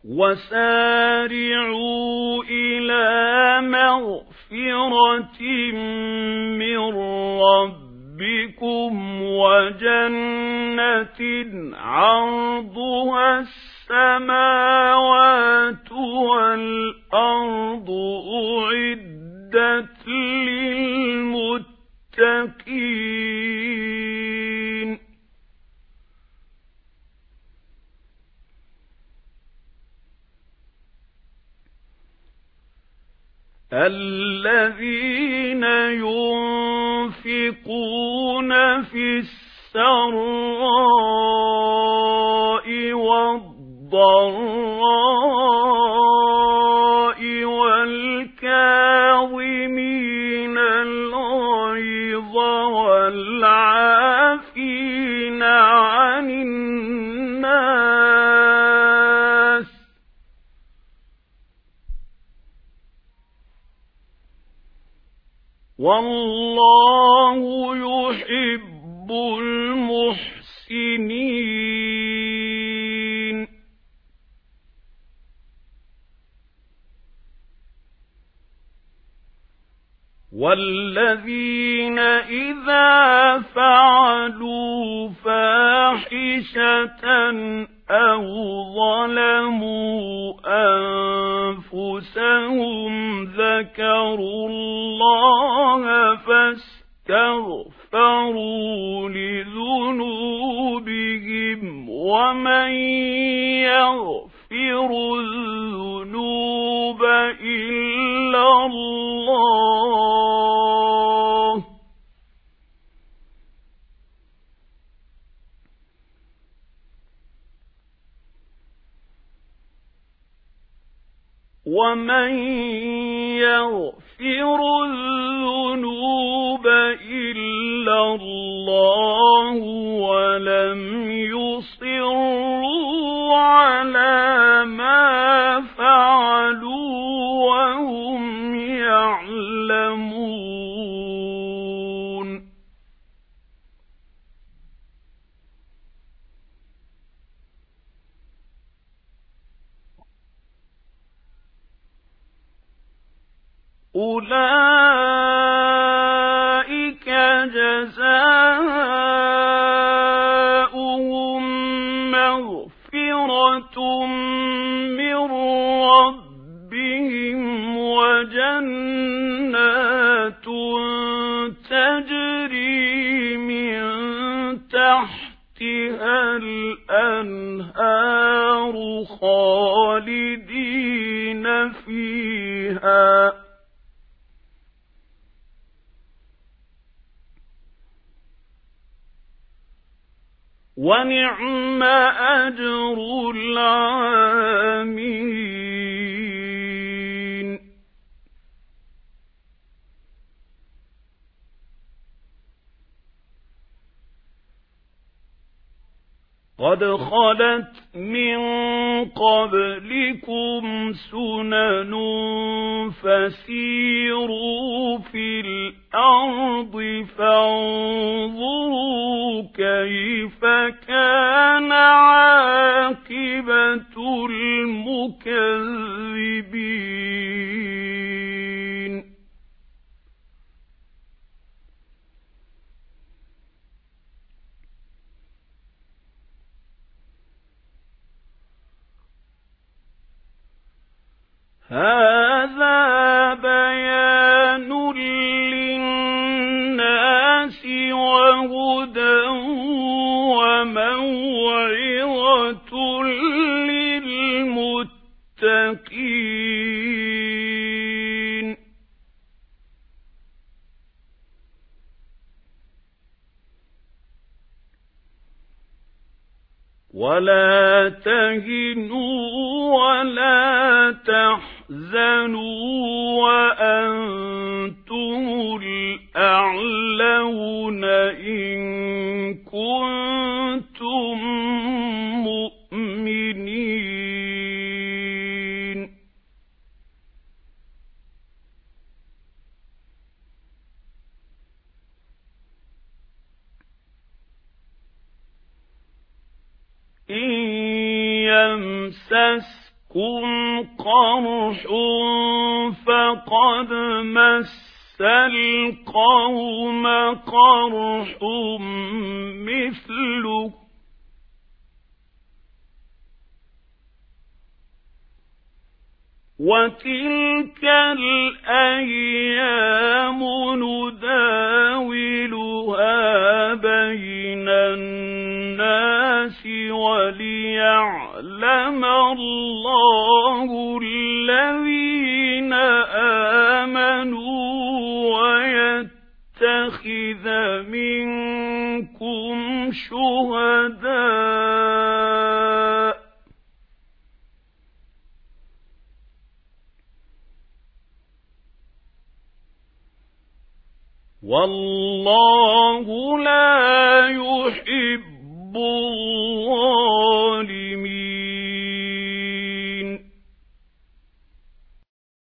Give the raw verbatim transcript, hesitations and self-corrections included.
وسارعوا إلى مغفرة من ربكم وجنة عرضها السماوات والأرض أعدت للمتقين الذين ينفقون في السراء والضراء والكاظمين الغيظ والعافين عن الناس والله يحب المحسنين والذين إذا فعلوا فاحشة أو ظلموا أنفسهم ذكروا الله فاستغفروا لذنوبهم ومن يغفر الذنوب إلا الله ومن يغفر الذنوب إلا الله ولم يصروا على ما فعلوا وهم يعلمون أولئك جزاؤهم مغفرة من ربهم وجنات تجري من تحتها الأنهار خالدين فيها ونعم أجر العاملين قد خلت من قبلكم سنن فسيروا في الأرض فانظروا كيف كان عاقبة المكذبين هذا بيان للناس وهدى وموعظة للمتقين ولا تهنوا ولا تحزنوا وأنتم الأعلون إن كنتم مؤمنين إن يمسسكم قرح فقد مس القوم قرح مثله وتلك الأيام نداولها بين الناس وليعلم الله الذين آمنوا ويتخذ منكم شهداء والله لا يحب